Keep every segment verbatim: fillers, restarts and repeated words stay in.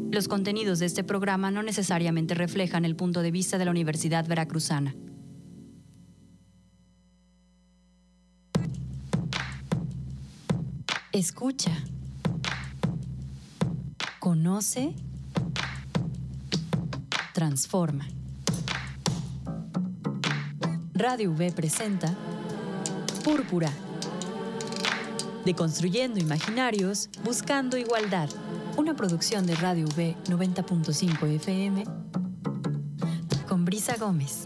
Los contenidos de este programa no necesariamente reflejan el punto de vista de la Universidad Veracruzana. Escucha. Conoce. Transforma. Radio V presenta Púrpura. Deconstruyendo imaginarios, buscando igualdad. Una producción de Radio V noventa punto cinco F M con Brisa Gómez.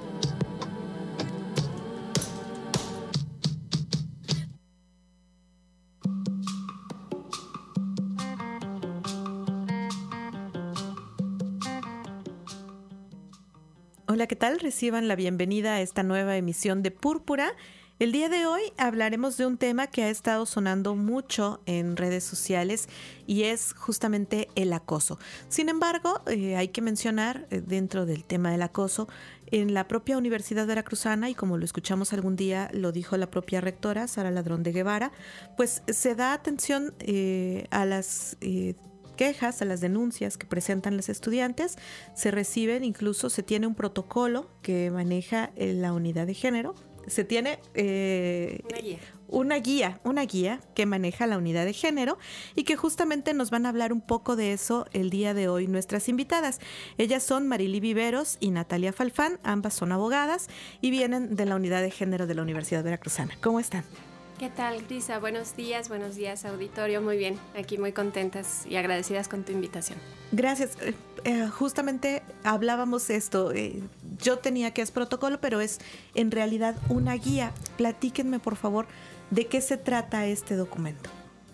Hola, ¿qué tal? Reciban la bienvenida a esta nueva emisión de Púrpura. El día de hoy hablaremos de un tema que ha estado sonando mucho en redes sociales y es justamente el acoso. Sin embargo, eh, hay que mencionar eh, dentro del tema del acoso, en la propia Universidad Veracruzana, y como lo escuchamos algún día, lo dijo la propia rectora, Sara Ladrón de Guevara, pues se da atención eh, a las eh, quejas, a las denuncias que presentan los estudiantes, se reciben, incluso se tiene un protocolo que maneja eh, la unidad de género. Se tiene eh, una guía. una guía, una guía que maneja la unidad de género y que justamente nos van a hablar un poco de eso el día de hoy nuestras invitadas. Ellas son Marily Viveros y Natalia Falfán, ambas son abogadas y vienen de la unidad de género de la Universidad Veracruzana. ¿Cómo están? ¿Qué tal, Grisa? Buenos días, buenos días, auditorio. Muy bien, aquí muy contentas y agradecidas con tu invitación. Gracias. Eh, eh, justamente hablábamos esto. Eh, yo tenía que es protocolo, pero es en realidad una guía. Platíquenme, por favor, de qué se trata este documento.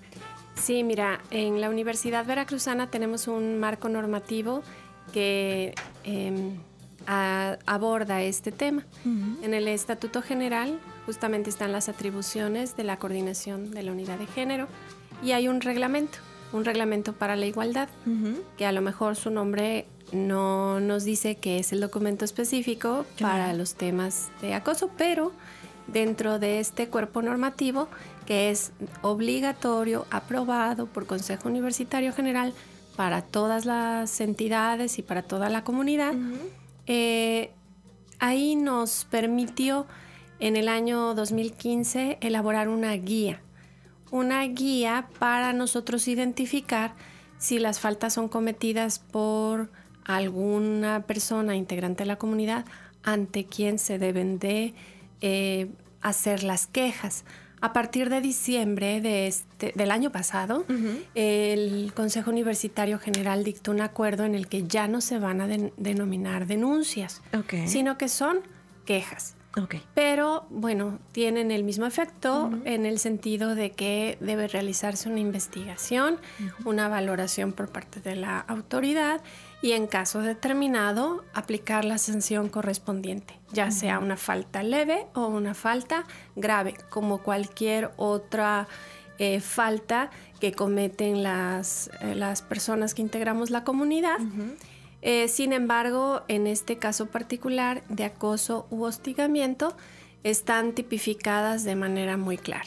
Sí, mira, en la Universidad Veracruzana tenemos un marco normativo que eh, a, aborda este tema. Uh-huh. En el Estatuto General justamente están las atribuciones de la coordinación de la unidad de género y hay un reglamento, un reglamento para la igualdad, uh-huh. que a lo mejor su nombre no nos dice que es el documento específico uh-huh. para los temas de acoso, pero dentro de este cuerpo normativo que es obligatorio, aprobado por Consejo Universitario General para todas las entidades y para toda la comunidad, uh-huh. eh, ahí nos permitió en el año dos mil quince elaborar una guía, una guía para nosotros identificar si las faltas son cometidas por alguna persona integrante de la comunidad ante quien se deben de eh, hacer las quejas. A partir de diciembre de este, del año pasado, uh-huh. el Consejo Universitario General dictó un acuerdo en el que ya no se van a de- denominar denuncias, okay. sino que son quejas. Okay. Pero, bueno, tienen el mismo efecto uh-huh. en el sentido de que debe realizarse una investigación, uh-huh. una valoración por parte de la autoridad y, en caso determinado, aplicar la sanción correspondiente, ya uh-huh. sea una falta leve o una falta grave, como cualquier otra eh, falta que cometen las, eh, las personas que integramos la comunidad. Uh-huh. Eh, sin embargo, en este caso particular de acoso u hostigamiento, están tipificadas de manera muy clara.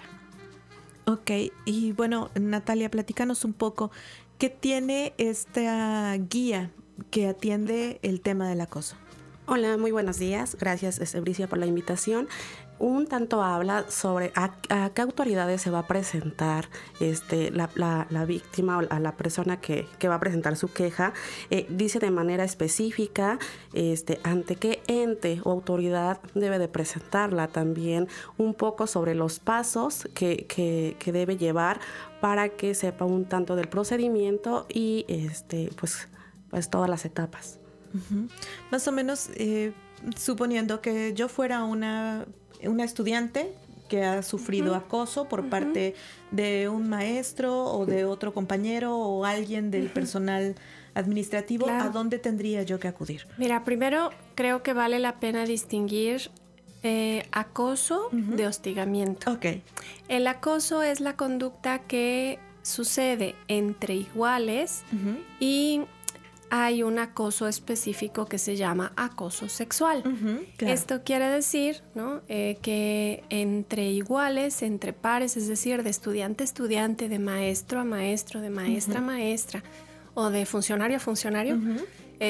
Ok, y bueno, Natalia, platícanos un poco, ¿qué tiene esta guía que atiende el tema del acoso? Hola, muy buenos días. Gracias, Bricia, por la invitación. Un tanto habla sobre a, a qué autoridades se va a presentar este, la, la, la víctima o a la persona que, que va a presentar su queja. Eh, dice de manera específica este, ante qué ente o autoridad debe de presentarla. También un poco sobre los pasos que, que, que debe llevar para que sepa un tanto del procedimiento y este, pues, pues todas las etapas. Uh-huh. Más o menos, eh, suponiendo que yo fuera una, una estudiante que ha sufrido uh-huh. acoso por uh-huh. parte de un maestro o de otro compañero o alguien del uh-huh. personal administrativo, claro. ¿A dónde tendría yo que acudir? Mira, primero creo que vale la pena distinguir eh, acoso uh-huh. de hostigamiento. Okay. El acoso es la conducta que sucede entre iguales uh-huh. y hay un acoso específico que se llama acoso sexual. Uh-huh, claro. Esto quiere decir, ¿no? eh, que entre iguales, entre pares, es decir, de estudiante a estudiante, de maestro a maestro, de maestra uh-huh. a maestra, o de funcionario a funcionario, uh-huh.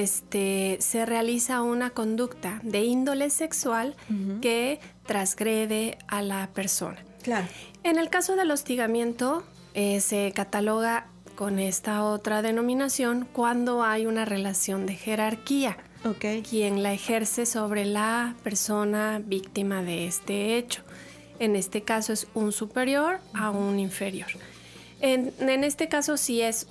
este, se realiza una conducta de índole sexual uh-huh. que transgrede a la persona. Claro. En el caso del hostigamiento, eh, se cataloga con esta otra denominación cuando hay una relación de jerarquía. Okay. Quien la ejerce sobre la persona víctima de este hecho. En este caso es un superior a un inferior. En, en este caso, si es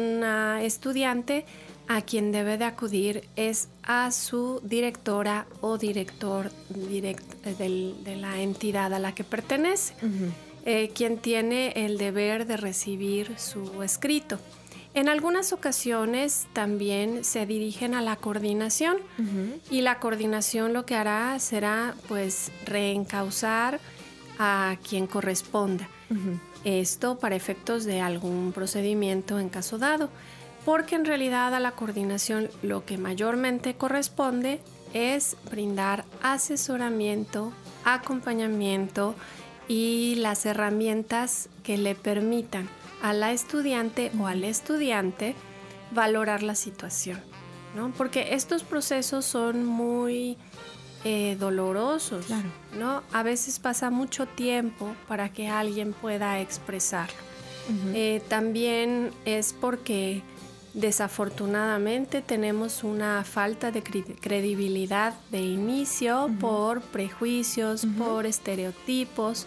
una estudiante, a quien debe de acudir es a su directora o director direct, del, de la entidad a la que pertenece, uh-huh. eh, quien tiene el deber de recibir su escrito. En algunas ocasiones también se dirigen a la coordinación uh-huh. y la coordinación lo que hará será pues reencauzar a quien corresponda. Uh-huh. Esto para efectos de algún procedimiento en caso dado, porque en realidad a la coordinación lo que mayormente corresponde es brindar asesoramiento, acompañamiento y las herramientas que le permitan a la estudiante o al estudiante valorar la situación, ¿no? Porque estos procesos son muy eh, dolorosos, claro. ¿no? A veces pasa mucho tiempo para que alguien pueda expresarlo. Uh-huh. Eh, también es porque desafortunadamente tenemos una falta de cre- credibilidad de inicio uh-huh. por prejuicios, uh-huh. por estereotipos.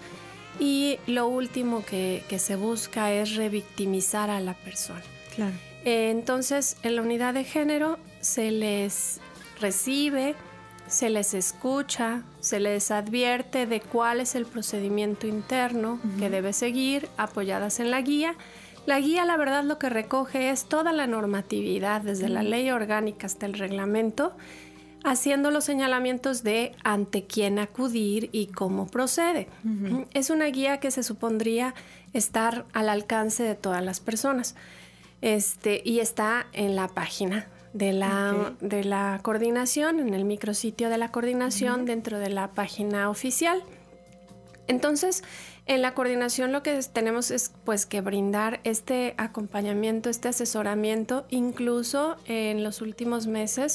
Y lo último que, que se busca es revictimizar a la persona. Claro. Eh, entonces, en la unidad de género se les recibe, se les escucha, se les advierte de cuál es el procedimiento interno uh-huh. que debe seguir, apoyadas en la guía. La guía, la verdad, lo que recoge es toda la normatividad, desde uh-huh. la ley orgánica hasta el reglamento, haciendo los señalamientos de ante quién acudir y cómo procede. Uh-huh. Es una guía que se supondría estar al alcance de todas las personas. Este, y está en la página de la, okay. de la coordinación, en el micrositio de la coordinación, uh-huh. dentro de la página oficial. Entonces, en la coordinación lo que tenemos es pues que brindar este acompañamiento, este asesoramiento. Incluso en los últimos meses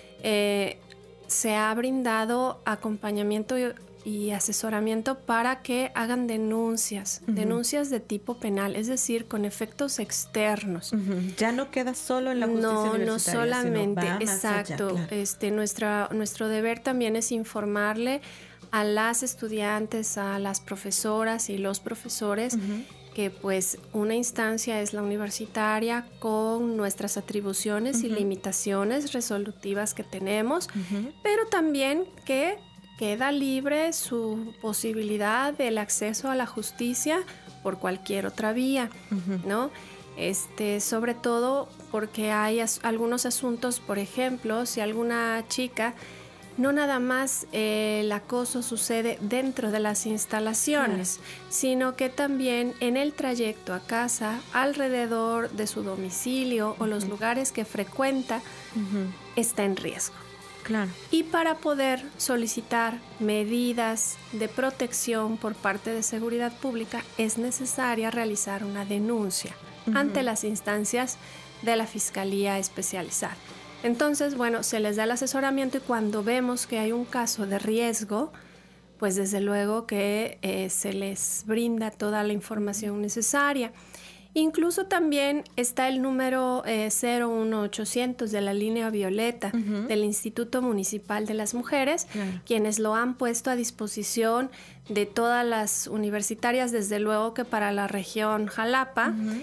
Eh, se ha brindado acompañamiento y, y asesoramiento para que hagan denuncias, uh-huh. denuncias de tipo penal, es decir, con efectos externos. Uh-huh. Ya no queda solo en la justicia no, universitaria, no solamente, sino va exacto. Más allá, claro. Este, nuestra, nuestro deber también es informarle a las estudiantes, a las profesoras y los profesores uh-huh. que pues una instancia es la universitaria con nuestras atribuciones uh-huh. y limitaciones resolutivas que tenemos, uh-huh. pero también que queda libre su posibilidad del acceso a la justicia por cualquier otra vía, uh-huh. ¿no? Este, sobre todo porque hay as- algunos asuntos, por ejemplo, si alguna chica no nada más eh, el acoso sucede dentro de las instalaciones, claro. sino que también en el trayecto a casa, alrededor de su domicilio uh-huh. o los lugares que frecuenta, uh-huh. está en riesgo. Claro. Y para poder solicitar medidas de protección por parte de seguridad pública es necesaria realizar una denuncia uh-huh. ante las instancias de la Fiscalía Especializada. Entonces, bueno, se les da el asesoramiento y cuando vemos que hay un caso de riesgo, pues desde luego que eh, se les brinda toda la información necesaria. Incluso también está el número eh, cero uno ochocientos de la línea violeta uh-huh. del Instituto Municipal de las Mujeres, uh-huh. quienes lo han puesto a disposición de todas las universitarias, desde luego que para la región Jalapa, uh-huh.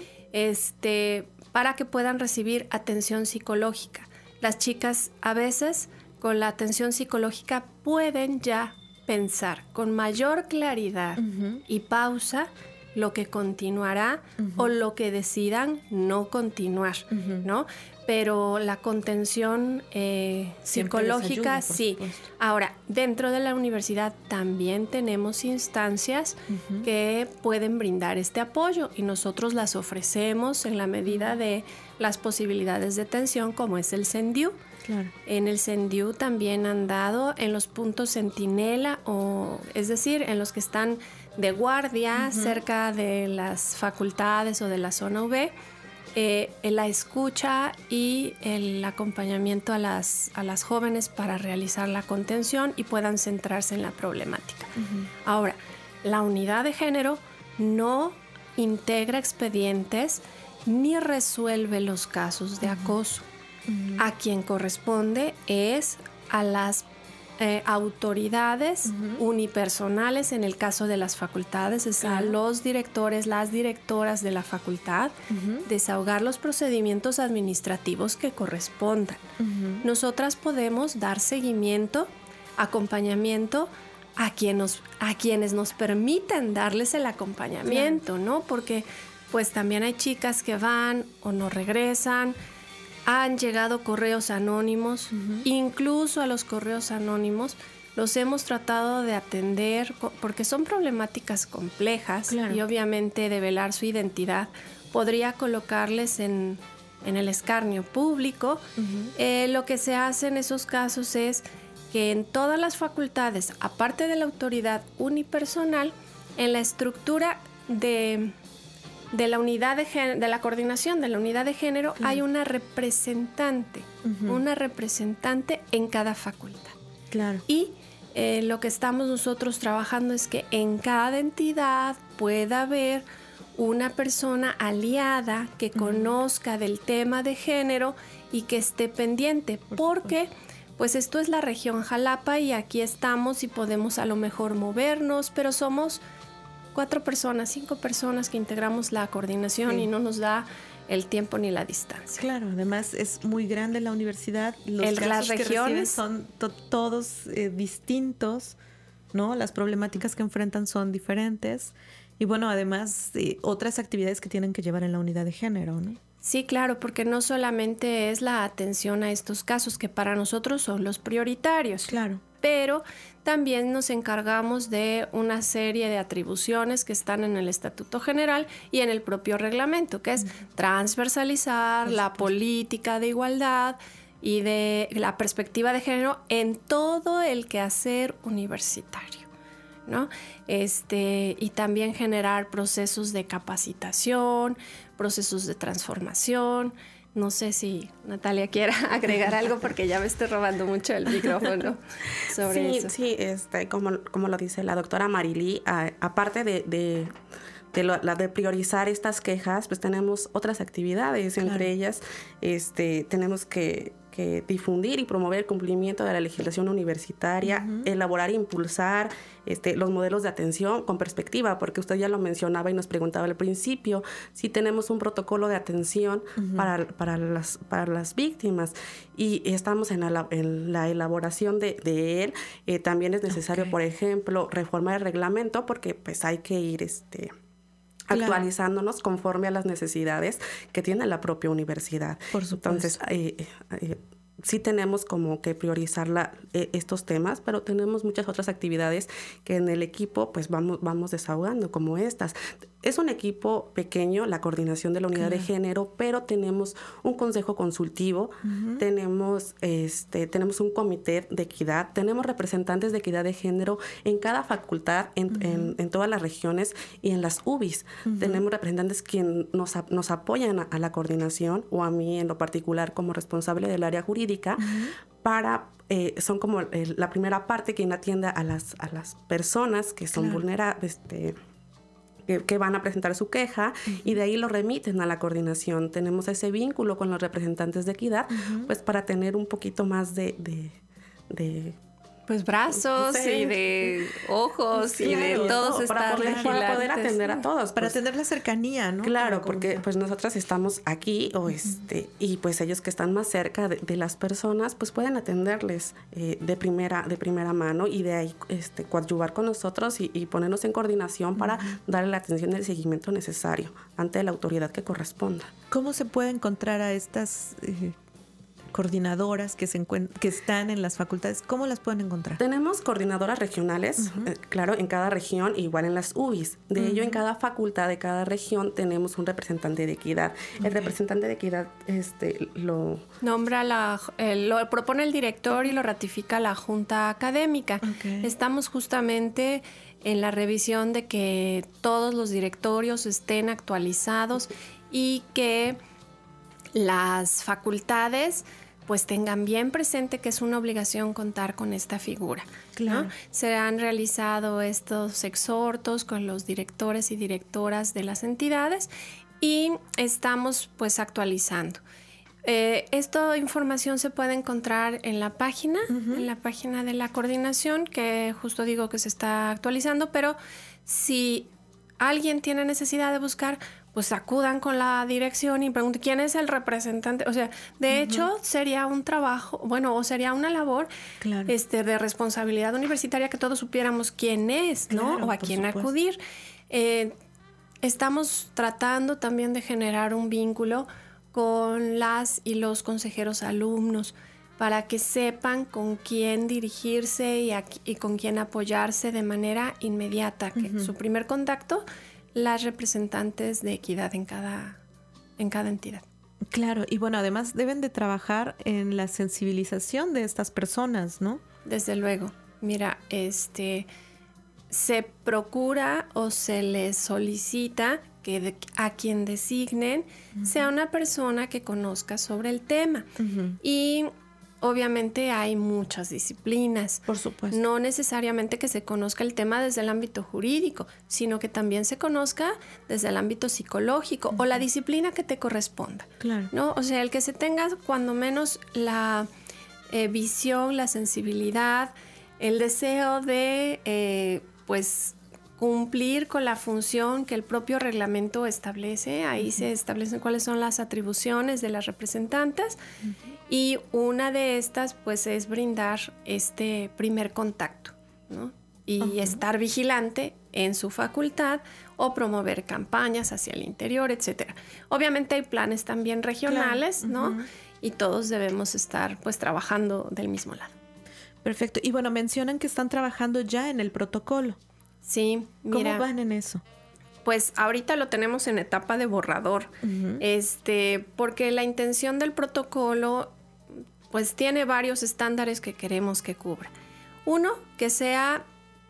este, para que puedan recibir atención psicológica. Las chicas a veces con la atención psicológica pueden ya pensar con mayor claridad uh-huh. y pausa lo que continuará uh-huh. o lo que decidan no continuar, uh-huh. ¿no? Pero la contención eh, psicológica, ayuda, sí. Ahora, dentro de la universidad también tenemos instancias uh-huh. que pueden brindar este apoyo y nosotros las ofrecemos en la medida de las posibilidades de atención, como es el CENDIU. Claro. En el CENDIU también han dado en los puntos centinela, o es decir, en los que están de guardia uh-huh. cerca de las facultades o de la zona U B, eh, la escucha y el acompañamiento a las, a las jóvenes para realizar la contención y puedan centrarse en la problemática. Uh-huh. Ahora, la unidad de género no integra expedientes ni resuelve los casos de acoso. Uh-huh. A quien corresponde es a las eh, autoridades uh-huh. unipersonales, en el caso de las facultades, es claro. a los directores, las directoras de la facultad, uh-huh. desahogar los procedimientos administrativos que correspondan. Uh-huh. Nosotras podemos dar seguimiento, acompañamiento a, quien nos, a quienes nos permiten darles el acompañamiento, claro. ¿no? Porque pues también hay chicas que van o no regresan. Han llegado correos anónimos, uh-huh. incluso a los correos anónimos los hemos tratado de atender porque son problemáticas complejas, claro. y obviamente develar su identidad podría colocarles en, en el escarnio público. Uh-huh. Eh, lo que se hace en esos casos es que en todas las facultades, aparte de la autoridad unipersonal, en la estructura de... de la unidad de género, de la coordinación de la unidad de género, claro. hay una representante, uh-huh. una representante en cada facultad. Claro. Y eh, lo que estamos nosotros trabajando es que en cada entidad pueda haber una persona aliada que uh-huh. conozca del tema de género y que esté pendiente, Por porque pues esto es la región Jalapa y aquí estamos y podemos a lo mejor movernos, pero somos cuatro personas, cinco personas que integramos la coordinación, sí. y no nos da el tiempo ni la distancia. Claro, además es muy grande la universidad, los el, casos las regiones que son to- todos eh, distintos, ¿no? Las problemáticas que enfrentan son diferentes y bueno, además eh, otras actividades que tienen que llevar en la unidad de género, ¿no? Sí, claro, porque no solamente es la atención a estos casos que para nosotros son los prioritarios. Claro. Pero también nos encargamos de una serie de atribuciones que están en el Estatuto General y en el propio reglamento, que es transversalizar la política de igualdad y de la perspectiva de género en todo el quehacer universitario, ¿no? Este, y también generar procesos de capacitación, procesos de transformación. No sé si Natalia quiera agregar algo porque ya me estoy robando mucho el micrófono sobre sí, eso. Sí, este, como, como lo dice la doctora Marily, a, aparte de, de, de, lo, la de priorizar estas quejas, pues tenemos otras actividades, claro. entre ellas este, tenemos que, que difundir y promover el cumplimiento de la legislación universitaria, uh-huh. elaborar e impulsar este, los modelos de atención con perspectiva, porque usted ya lo mencionaba y nos preguntaba al principio, si tenemos un protocolo de atención uh-huh. para, para, las, para las víctimas y estamos en la, en la elaboración de, de él. Eh, también es necesario, okay. por ejemplo, reformar el reglamento porque pues hay que ir... este Claro. actualizándonos conforme a las necesidades que tiene la propia universidad. Por supuesto. Entonces, eh, eh, sí tenemos como que priorizar la, eh, estos temas, pero tenemos muchas otras actividades que en el equipo pues vamos, vamos desahogando, como estas. Es un equipo pequeño, la coordinación de la unidad claro. de género, pero tenemos un consejo consultivo, uh-huh. tenemos, este, tenemos un comité de equidad, tenemos representantes de equidad de género en cada facultad, en, uh-huh. en, en todas las regiones y en las U B Is. Uh-huh. Tenemos representantes quienes nos, nos apoyan a, a la coordinación o a mí en lo particular como responsable del área jurídica, uh-huh. para... Eh, son como eh, la primera parte quien atiende a las, a las personas que son claro. vulnerables, este, que, que van a presentar su queja, uh-huh. y de ahí lo remiten a la coordinación. Tenemos ese vínculo con los representantes de equidad, uh-huh. pues para tener un poquito más de... de, de pues brazos sí. y de ojos sí, y de todos estar para poder, para poder atender a todos. Para pues, tener la cercanía, ¿no? Claro, porque pues nosotras estamos aquí o uh-huh. este y pues ellos que están más cerca de, de las personas pues pueden atenderles eh, de primera de primera mano y de ahí este coadyuvar con nosotros y, y ponernos en coordinación uh-huh. para darle la atención y el seguimiento necesario ante la autoridad que corresponda. ¿Cómo se puede encontrar a estas eh, coordinadoras que se encuent- que están en las facultades? ¿Cómo las pueden encontrar? Tenemos coordinadoras regionales, uh-huh. eh, claro, en cada región, igual en las U B Is. De uh-huh. ello, en cada facultad de cada región tenemos un representante de equidad. Okay. El representante de equidad este, lo... Nombra la... Eh, lo propone el director y lo ratifica la junta académica. Okay. Estamos justamente en la revisión de que todos los directorios estén actualizados y que las facultades pues tengan bien presente que es una obligación contar con esta figura. Claro. ¿no? Se han realizado estos exhortos con los directores y directoras de las entidades y estamos pues actualizando. Eh, esta información se puede encontrar en la página, uh-huh. en la página de la coordinación, que justo digo que se está actualizando, pero si alguien tiene necesidad de buscar, pues acudan con la dirección y pregunten quién es el representante. O sea, de uh-huh. hecho, sería un trabajo, bueno, o sería una labor claro. este, de responsabilidad universitaria que todos supiéramos quién es, ¿no? Claro, o a quién supuesto. acudir. Eh, estamos tratando también de generar un vínculo con las y los consejeros alumnos para que sepan con quién dirigirse y, a, y con quién apoyarse de manera inmediata. Uh-huh. Que su primer contacto, las representantes de equidad en cada, en cada entidad. Claro, y bueno, además deben de trabajar en la sensibilización de estas personas, ¿no? Desde luego. Mira, este, se procura o se les solicita que de, a quien designen uh-huh. sea una persona que conozca sobre el tema. Uh-huh. Y obviamente hay muchas disciplinas. Por supuesto. No necesariamente que se conozca el tema desde el ámbito jurídico, sino que también se conozca desde el ámbito psicológico uh-huh. o la disciplina que te corresponda. Claro. ¿no? O sea, el que se tenga cuando menos la eh, visión, la sensibilidad, el deseo de, eh, pues, cumplir con la función que el propio reglamento establece. Ahí uh-huh. se establecen cuáles son las atribuciones de las representantes uh-huh. y una de estas pues es brindar este primer contacto, ¿no? Y uh-huh. estar vigilante en su facultad o promover campañas hacia el interior, etcétera. Obviamente hay planes también regionales, claro. uh-huh. ¿no? Y todos debemos estar pues trabajando del mismo lado. Perfecto. Y bueno, mencionan que están trabajando ya en el protocolo. Sí, mira. ¿Cómo van en eso? Pues ahorita lo tenemos en etapa de borrador, uh-huh. este, porque la intención del protocolo pues tiene varios estándares que queremos que cubra. Uno, que sea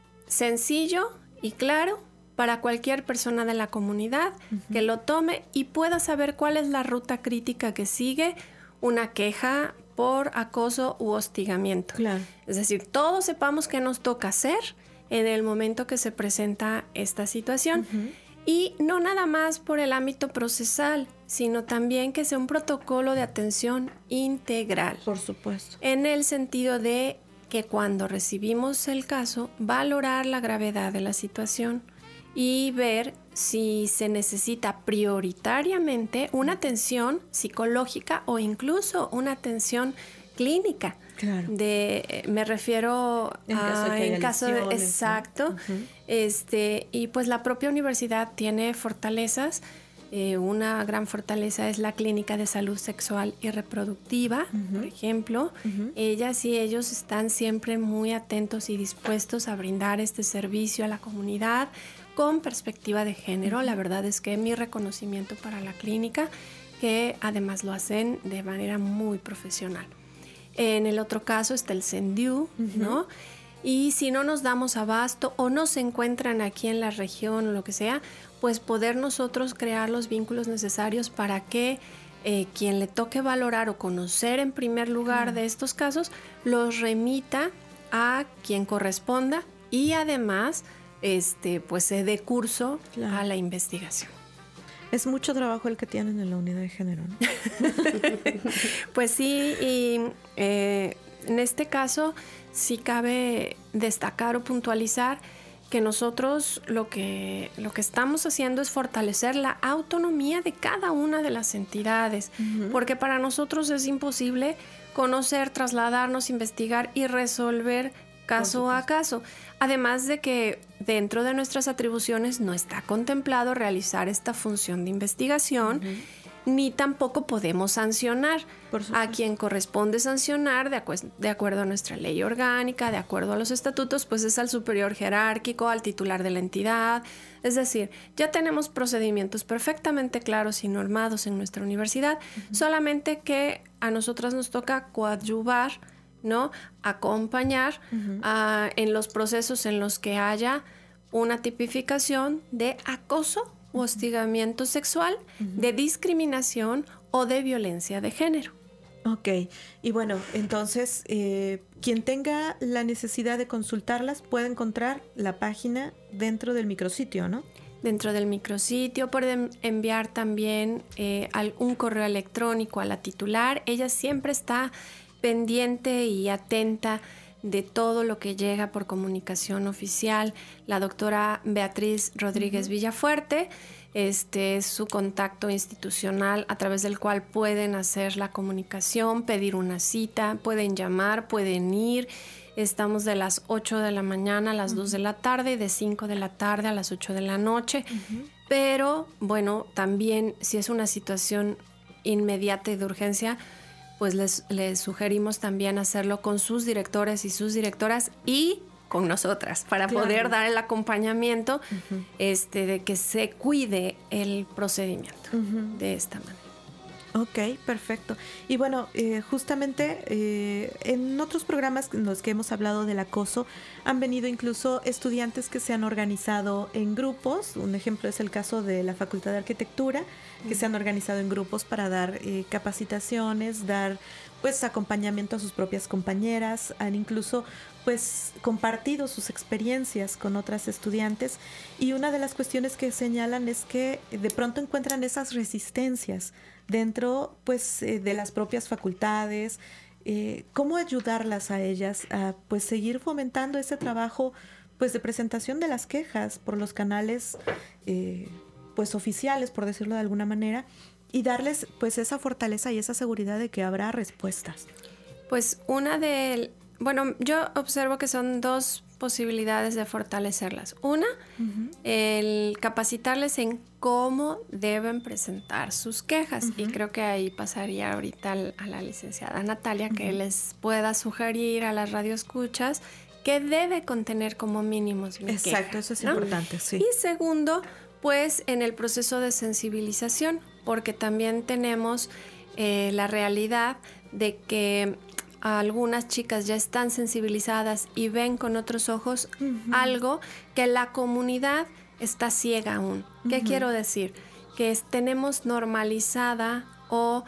sencillo y claro para cualquier persona de la comunidad uh-huh. que lo tome y pueda saber cuál es la ruta crítica que sigue una queja por acoso u hostigamiento. Claro. Es decir, todos sepamos qué nos toca hacer en el momento que se presenta esta situación. Uh-huh. Y no nada más por el ámbito procesal, sino también que sea un protocolo de atención integral. Por supuesto. En el sentido de que cuando recibimos el caso, valorar la gravedad de la situación y ver si se necesita prioritariamente una atención psicológica o incluso una atención clínica. Claro. De, me refiero en a caso de que en haya caso de lesiones, exacto, ¿no? Uh-huh. este y pues la propia universidad tiene fortalezas. Eh, una gran fortaleza es la clínica de salud sexual y reproductiva, uh-huh. por ejemplo. Uh-huh. Ellas y ellos están siempre muy atentos y dispuestos a brindar este servicio a la comunidad con perspectiva de género. Uh-huh. La verdad es que mi reconocimiento para la clínica, que además lo hacen de manera muy profesional. En el otro caso está el CENDIU, uh-huh. ¿no? Y si no nos damos abasto o no se encuentran aquí en la región o lo que sea, pues poder nosotros crear los vínculos necesarios para que eh, quien le toque valorar o conocer en primer lugar uh-huh. de estos casos, los remita a quien corresponda y además este, pues se dé curso claro. a la investigación. Es mucho trabajo el que tienen en la unidad de género, ¿no? Pues sí, y eh, en este caso sí cabe destacar o puntualizar que nosotros lo que, lo que estamos haciendo es fortalecer la autonomía de cada una de las entidades, uh-huh. porque para nosotros es imposible conocer, trasladarnos, investigar y resolver caso a caso. Además de que dentro de nuestras atribuciones no está contemplado realizar esta función de investigación, uh-huh. ni tampoco podemos sancionar a quien corresponde sancionar de, acu- de acuerdo a nuestra ley orgánica, de acuerdo a los estatutos, pues es al superior jerárquico, al titular de la entidad. Es decir, ya tenemos procedimientos perfectamente claros y normados en nuestra universidad, uh-huh. solamente que a nosotras nos toca coadyuvar, ¿no? Acompañar uh-huh. uh, en los procesos en los que haya una tipificación de acoso u hostigamiento sexual, uh-huh. de discriminación o de violencia de género. Ok, y bueno, entonces, eh, quien tenga la necesidad de consultarlas puede encontrar la página dentro del micrositio, ¿no? Dentro del micrositio pueden enviar también eh, un correo electrónico a la titular. Ella siempre está pendiente y atenta de todo lo que llega por comunicación oficial. La doctora Beatriz Rodríguez uh-huh. Villafuerte, este es su contacto institucional a través del cual pueden hacer la comunicación, pedir una cita, pueden llamar, pueden ir. Estamos de las ocho de la mañana a las uh-huh. dos de la tarde y de cinco de la tarde a las ocho de la noche. Uh-huh. Pero, bueno, también si es una situación inmediata y de urgencia, pues les, les sugerimos también hacerlo con sus directores y sus directoras y con nosotras para claro. poder dar el acompañamiento uh-huh. este, de que se cuide el procedimiento uh-huh. de esta manera. Ok, perfecto. Y bueno, eh, justamente eh, en otros programas en los que hemos hablado del acoso han venido incluso estudiantes que se han organizado en grupos. Un ejemplo es el caso de la Facultad de Arquitectura, que mm. se han organizado en grupos para dar eh, capacitaciones, dar pues acompañamiento a sus propias compañeras, han incluso pues compartido sus experiencias con otras estudiantes, y una de las cuestiones que señalan es que de pronto encuentran esas resistencias dentro pues eh, de las propias facultades. Eh, ¿cómo ayudarlas a ellas a pues seguir fomentando ese trabajo pues de presentación de las quejas por los canales eh, pues oficiales, por decirlo de alguna manera, y darles pues esa fortaleza y esa seguridad de que habrá respuestas? Pues una de, bueno, yo observo que son dos posibilidades de fortalecerlas. Una, uh-huh. el capacitarles en cómo deben presentar sus quejas. Uh-huh. Y creo que ahí pasaría ahorita a la licenciada Natalia uh-huh. que les pueda sugerir a las radioescuchas qué debe contener como mínimos mi Exacto, queja, eso es ¿no? importante, sí. Y segundo, pues en el proceso de sensibilización, porque también tenemos eh, la realidad de que algunas chicas ya están sensibilizadas y ven con otros ojos uh-huh. algo que la comunidad está ciega aún. ¿Qué uh-huh. quiero decir? Que es, tenemos normalizada o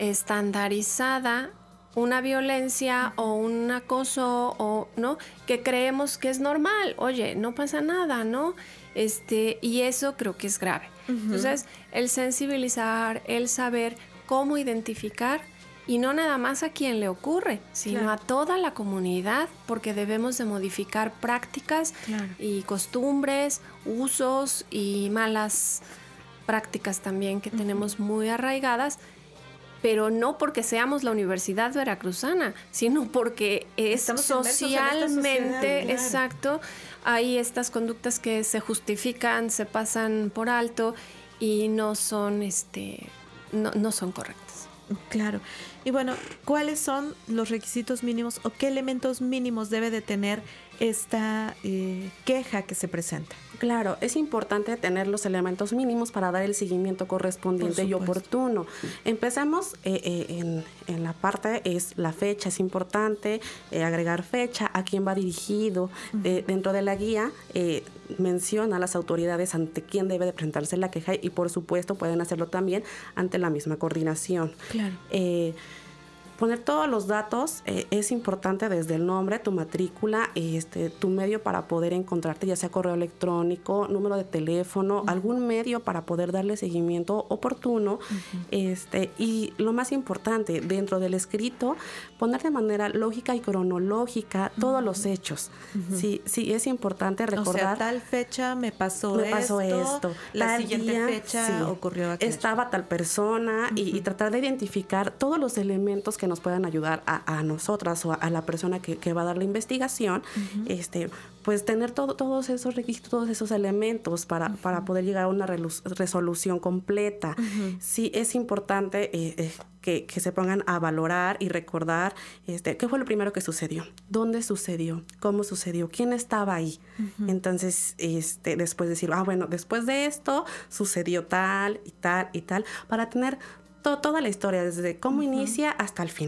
estandarizada una violencia uh-huh. o un acoso, o no, que creemos que es normal. Oye, no pasa nada, ¿no? Este, y eso creo que es grave. Uh-huh. Entonces, el sensibilizar, el saber cómo identificar, y no nada más a quien le ocurre, sino claro. a toda la comunidad, porque debemos de modificar prácticas claro. y costumbres, usos y malas prácticas también que uh-huh. tenemos muy arraigadas, pero no porque seamos la Universidad Veracruzana, sino porque es Estamos socialmente, sociedad, claro. exacto, hay estas conductas que se justifican, se pasan por alto y no son, este, no, no son correctas. Claro. Y bueno, ¿cuáles son los requisitos mínimos o qué elementos mínimos debe de tener esta eh, queja que se presenta? Claro, es importante tener los elementos mínimos para dar el seguimiento correspondiente y oportuno. Empecemos eh, eh, en, en la parte, es la fecha, es importante eh, agregar fecha, a quién va dirigido. Uh-huh. Eh, dentro de la guía eh, menciona a las autoridades ante quién debe de presentarse la queja, y por supuesto pueden hacerlo también ante la misma coordinación. Claro. Eh, Poner todos los datos eh, es importante, desde el nombre, tu matrícula, este, tu medio para poder encontrarte, ya sea correo electrónico, número de teléfono, uh-huh. algún medio para poder darle seguimiento oportuno. Uh-huh. este, y lo más importante, dentro del escrito, poner de manera lógica y cronológica uh-huh. todos los hechos. Uh-huh. Sí, sí, es importante recordar. O sea, tal fecha me pasó, me esto, pasó esto. La tal siguiente día, fecha sí, ocurrió aquello. Estaba tal persona uh-huh. y, y tratar de identificar todos los elementos que nos puedan ayudar a, a nosotras o a, a la persona que, que va a dar la investigación, uh-huh. este, pues tener todo, todos esos requisitos, todos esos elementos para, uh-huh. para poder llegar a una relu- resolución completa. Uh-huh. Sí, es importante eh, eh, que, que se pongan a valorar y recordar este, qué fue lo primero que sucedió, dónde sucedió, cómo sucedió, quién estaba ahí. Uh-huh. Entonces, este, después decir, ah, bueno, después de esto sucedió tal y tal y tal, para tener toda la historia, desde cómo uh-huh. inicia hasta el final.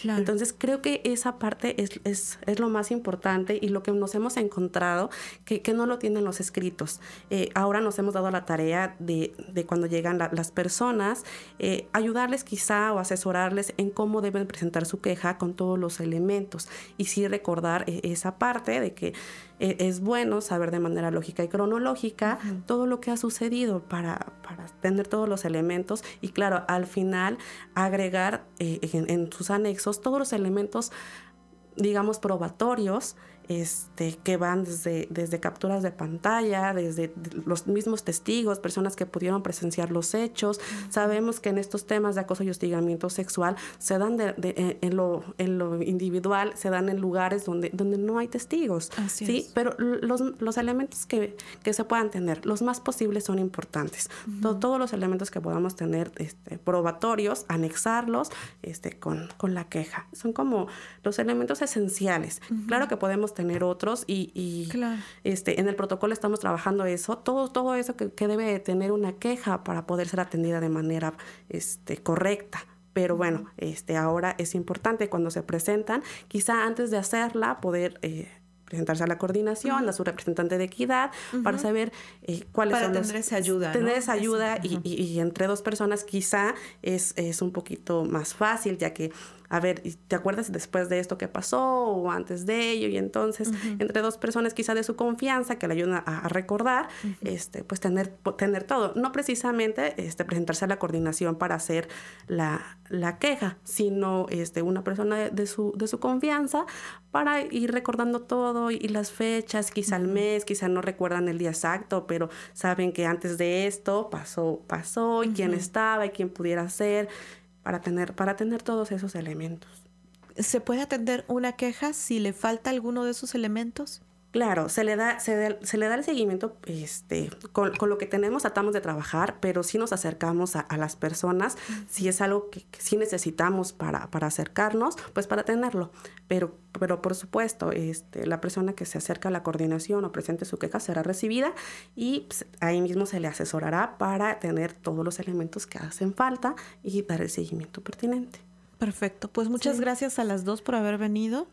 Claro. Entonces creo que esa parte es, es, es lo más importante y lo que nos hemos encontrado que, que no lo tienen los escritos. Eh, ahora nos hemos dado la tarea de, de cuando llegan la, las personas, eh, ayudarles quizá o asesorarles en cómo deben presentar su queja con todos los elementos y sí recordar eh, esa parte de que eh, es bueno saber de manera lógica y cronológica uh-huh. todo lo que ha sucedido para, para tener todos los elementos y claro, al final agregar eh, en, en sus anexos todos los elementos, digamos, probatorios, este, que van desde, desde capturas de pantalla, desde los mismos testigos, personas que pudieron presenciar los hechos. Uh-huh. Sabemos que en estos temas de acoso y hostigamiento sexual se dan de, de, en, lo, en lo individual, se dan en lugares donde, donde no hay testigos. Así ¿sí? es. Pero los, los elementos que, que se puedan tener, los más posibles son importantes. Uh-huh. Todo, todos los elementos que podamos tener este, probatorios, anexarlos este, con, con la queja. Son como los elementos esenciales. Uh-huh. Claro que podemos tener tener otros y, y claro. este, en el protocolo estamos trabajando eso, todo, todo eso que, que debe tener una queja para poder ser atendida de manera este, correcta. Pero bueno, este, ahora es importante cuando se presentan, quizá antes de hacerla, poder eh, presentarse a la coordinación, uh-huh. a su representante de equidad, uh-huh. para saber eh, cuáles para son tener los... esa ayuda. Tener ¿no? esa ayuda uh-huh. y, y, y entre dos personas quizá es, es un poquito más fácil, ya que a ver, ¿te acuerdas después de esto que pasó o antes de ello? Y entonces, uh-huh. entre dos personas quizá de su confianza que le ayudan a, a recordar, uh-huh. este, pues tener, tener todo. No precisamente este, presentarse a la coordinación para hacer la, la queja, sino este, una persona de, de, su, de su confianza para ir recordando todo y, y las fechas, quizá uh-huh. el mes, quizá no recuerdan el día exacto, pero saben que antes de esto pasó, pasó y uh-huh. quién estaba y quién pudiera ser. Para tener, para tener todos esos elementos. ¿Se puede atender una queja si le falta alguno de esos elementos? Claro, se le da, se, de, se le da el seguimiento este, con, con lo que tenemos, tratamos de trabajar, pero sí nos acercamos a, a las personas, uh-huh. si es algo que, que sí necesitamos para, para acercarnos, pues para tenerlo. Pero, pero por supuesto, este, la persona que se acerca a la coordinación o presente su queja será recibida y pues, ahí mismo se le asesorará para tener todos los elementos que hacen falta y dar el seguimiento pertinente. Perfecto, pues muchas sí. gracias a las dos por haber venido.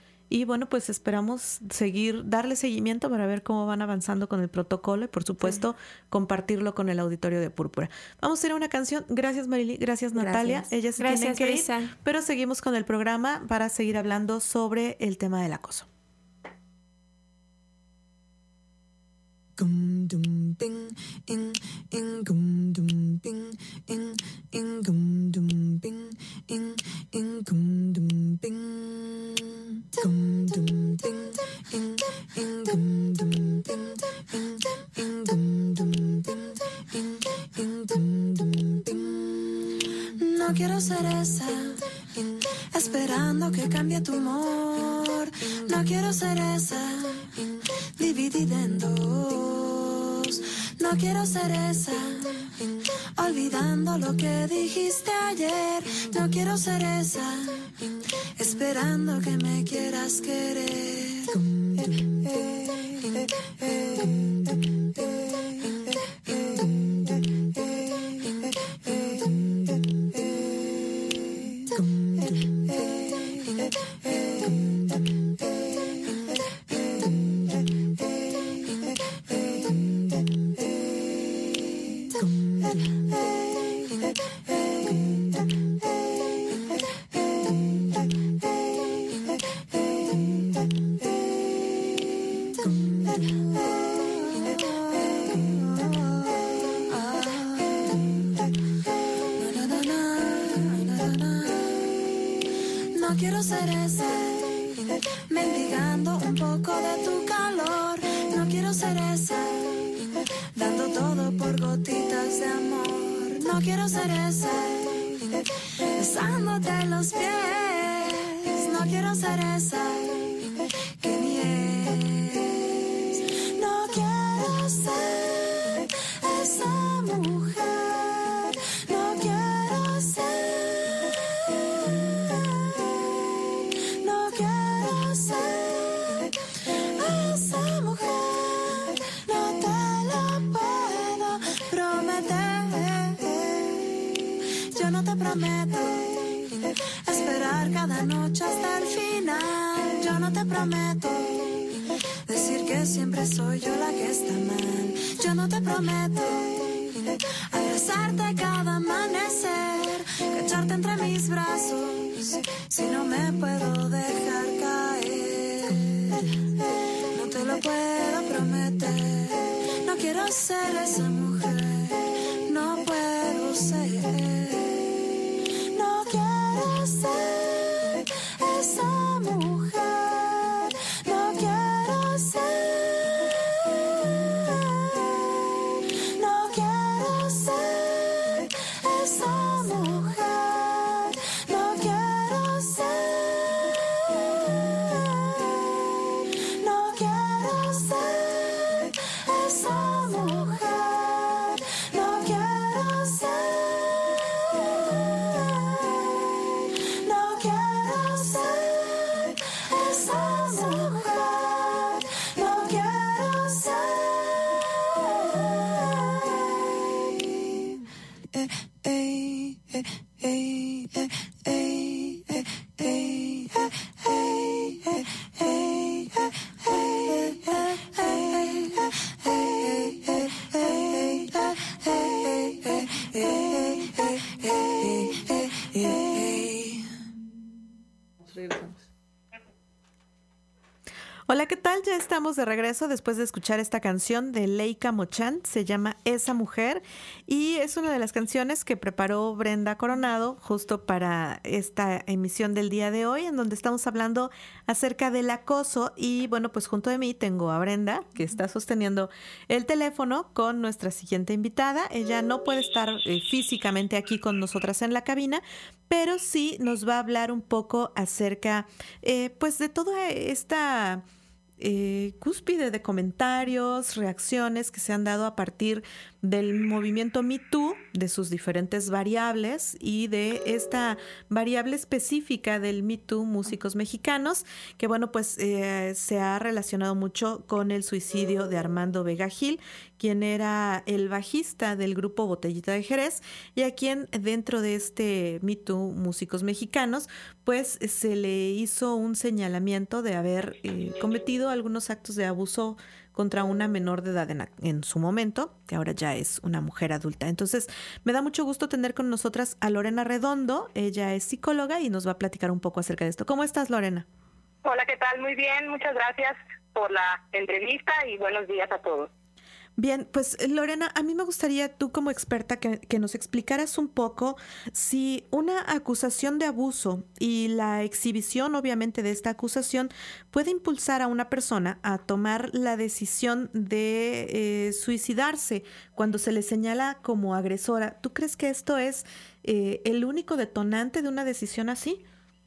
Y bueno, pues esperamos seguir, darle seguimiento para ver cómo van avanzando con el protocolo y por supuesto sí. compartirlo con el auditorio de Púrpura. Vamos a ir a una canción. Gracias Marily, gracias Natalia. Gracias. Ellas se gracias, tienen que Brisa. ir, pero seguimos con el programa para seguir hablando sobre el tema del acoso. Gum dum bing in in gum dum bing in in gum dum bing in in gum dum bing gum dum bing in in gum dum bing in in gum dum bing in in gum dum bing. No quiero ser esa esperando que cambie tu humor. No quiero ser esa dividida en dos. No quiero ser esa olvidando lo que dijiste ayer. No quiero ser esa esperando que me quieras querer. No quiero ser esa, mendigando un poco de tu calor. No quiero ser esa, dando todo por gotitas de amor. No quiero ser esa, besándote los pies. No quiero ser esa, que ni es. No quiero ser esa mujer. No quiero ser. Prometo esperar jugar cada noche hasta el final. Yo no te prometo decir que siempre soy yo la que está mal. Yo no te prometo abrazarte cada amanecer, que echarte entre mis brazos si no me puedo dejar caer. No te lo puedo prometer, no quiero ser esa mujer, no puedo ser, no quiero ser esa mujer, no quiero ser, no quiero ser esa mujer, no quiero ser, no quiero ser esa mujer, no quiero ser, no quiero ser esa mujer, no quiero ser. Eh, eh, eh, eh, eh, eh, eh, eh, eh, eh, Hola, ¿qué tal? Ya estamos de regreso después de escuchar esta canción de Leica Mochan, se llama Esa Mujer, y es una de las canciones que preparó Brenda Coronado justo para esta emisión del día de hoy, en donde estamos hablando acerca del acoso. Y bueno, pues junto de mí tengo a Brenda, que está sosteniendo el teléfono con nuestra siguiente invitada. Ella no puede estar eh, físicamente aquí con nosotras en la cabina, pero sí nos va a hablar un poco acerca eh, pues de toda esta eh, cúspide de comentarios, reacciones que se han dado a partir del movimiento Me Too, de sus diferentes variables y de esta variable específica del Me Too Músicos Mexicanos, que bueno, pues eh, se ha relacionado mucho con el suicidio de Armando Vega Gil, quien era el bajista del grupo Botellita de Jerez, y a quien dentro de este Me Too Músicos Mexicanos, pues se le hizo un señalamiento de haber eh, cometido algunos actos de abuso contra una menor de edad en, en su momento, que ahora ya es una mujer adulta. Entonces, me da mucho gusto tener con nosotras a Lorena Redondo. Ella es psicóloga y nos va a platicar un poco acerca de esto. ¿Cómo estás, Lorena? Hola, ¿qué tal? Muy bien, muchas gracias por la entrevista y buenos días a todos. Bien, pues Lorena, a mí me gustaría tú como experta que, que nos explicaras un poco si una acusación de abuso y la exhibición obviamente de esta acusación puede impulsar a una persona a tomar la decisión de eh, suicidarse cuando se le señala como agresora. ¿Tú crees que esto es eh, el único detonante de una decisión así?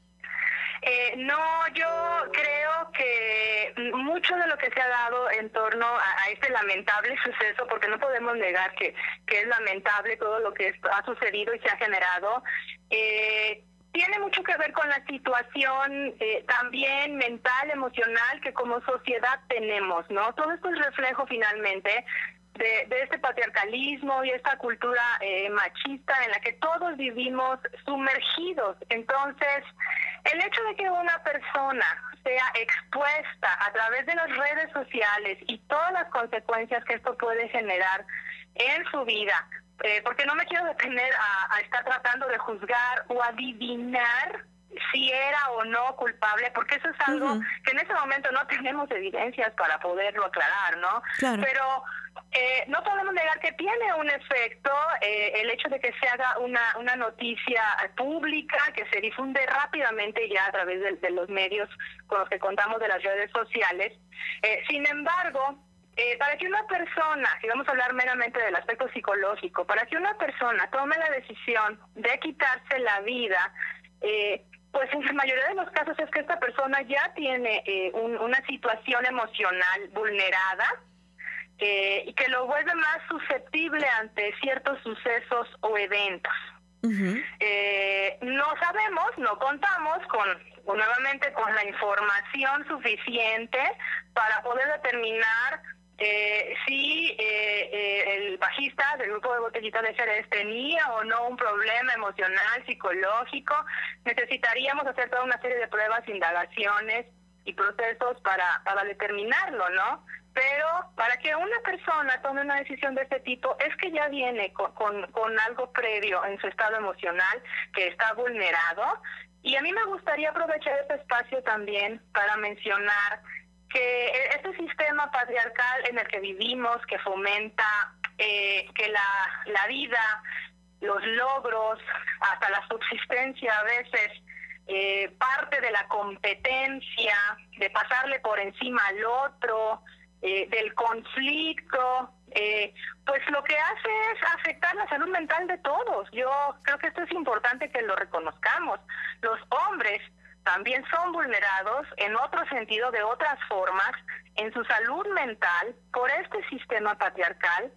Eh, no, yo creo que mucho de lo que se ha dado en torno a, a este lamentable suceso, porque no podemos negar que, que es lamentable todo lo que ha sucedido y se ha generado, eh, tiene mucho que ver con la situación eh, también mental, emocional que como sociedad tenemos, ¿no? Todo esto es reflejo finalmente De, de este patriarcalismo y esta cultura eh, machista en la que todos vivimos sumergidos. Entonces, el hecho de que una persona sea expuesta a través de las redes sociales y todas las consecuencias que esto puede generar en su vida, eh, porque no me quiero detener a, a estar tratando de juzgar o adivinar si era o no culpable, porque eso es algo uh-huh. que en ese momento no tenemos evidencias para poderlo aclarar, ¿no? Claro. Pero eh, no podemos negar que tiene un efecto eh, el hecho de que se haga una, una noticia pública, que se difunde rápidamente ya a través de, de los medios con los que contamos de las redes sociales. Eh, sin embargo, Eh, para que una persona, si vamos a hablar meramente del aspecto psicológico, para que una persona tome la decisión de quitarse la vida, eh, pues en la mayoría de los casos es que esta persona ya tiene eh, un, una situación emocional vulnerada eh, y que lo vuelve más susceptible ante ciertos sucesos o eventos. Uh-huh. Eh, no sabemos, no contamos con, nuevamente, con la información suficiente para poder determinar eh, si eh, eh, el bajista del grupo de Botellita de Jerez tenía o no un problema emocional, psicológico. Necesitaríamos hacer toda una serie de pruebas, indagaciones y procesos para, para determinarlo, ¿no? Pero para que una persona tome una decisión de este tipo es que ya viene con, con, con algo previo en su estado emocional, que está vulnerado. Y a mí me gustaría aprovechar este espacio también para mencionar que este sistema patriarcal en el que vivimos, que fomenta eh, que la, la vida, los logros, hasta la subsistencia a veces, eh, parte de la competencia, de pasarle por encima al otro, eh, del conflicto, eh, pues lo que hace es afectar la salud mental de todos. Yo creo que esto es importante que lo reconozcamos. Los hombres también son vulnerados en otro sentido, de otras formas, en su salud mental por este sistema patriarcal.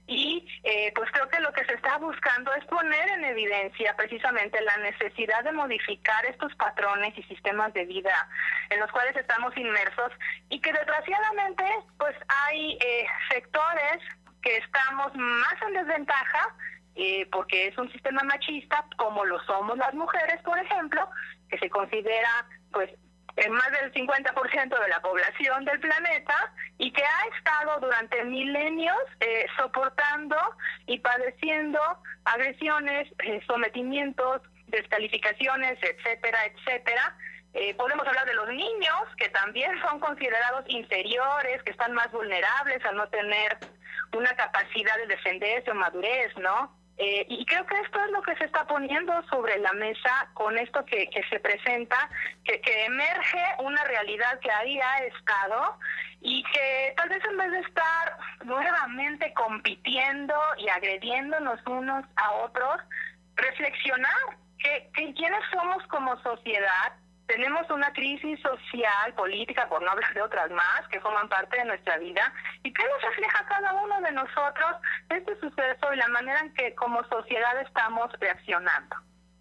Y eh, pues creo que lo que se está buscando es poner en evidencia precisamente la necesidad de modificar estos patrones y sistemas de vida en los cuales estamos inmersos, y que desgraciadamente pues hay eh, sectores que estamos más en desventaja eh, porque es un sistema machista, como lo somos las mujeres, por ejemplo, que se considera pues en más del cincuenta por ciento de la población del planeta, y que ha estado durante milenios eh, soportando y padeciendo agresiones, eh, sometimientos, descalificaciones, etcétera, etcétera. Eh, podemos hablar de los niños, que también son considerados inferiores, que están más vulnerables al no tener una capacidad de defenderse o madurez, ¿no? Eh, y creo que esto es lo que se está poniendo sobre la mesa con esto que, que se presenta, que, que emerge una realidad que ahí ha estado, y que tal vez en vez de estar nuevamente compitiendo y agrediéndonos unos a otros, reflexionar que, que quiénes somos como sociedad. Tenemos una crisis social, política, por no hablar de otras más, que forman parte de nuestra vida. ¿Y qué nos refleja cada uno de nosotros este suceso y la manera en que como sociedad estamos reaccionando?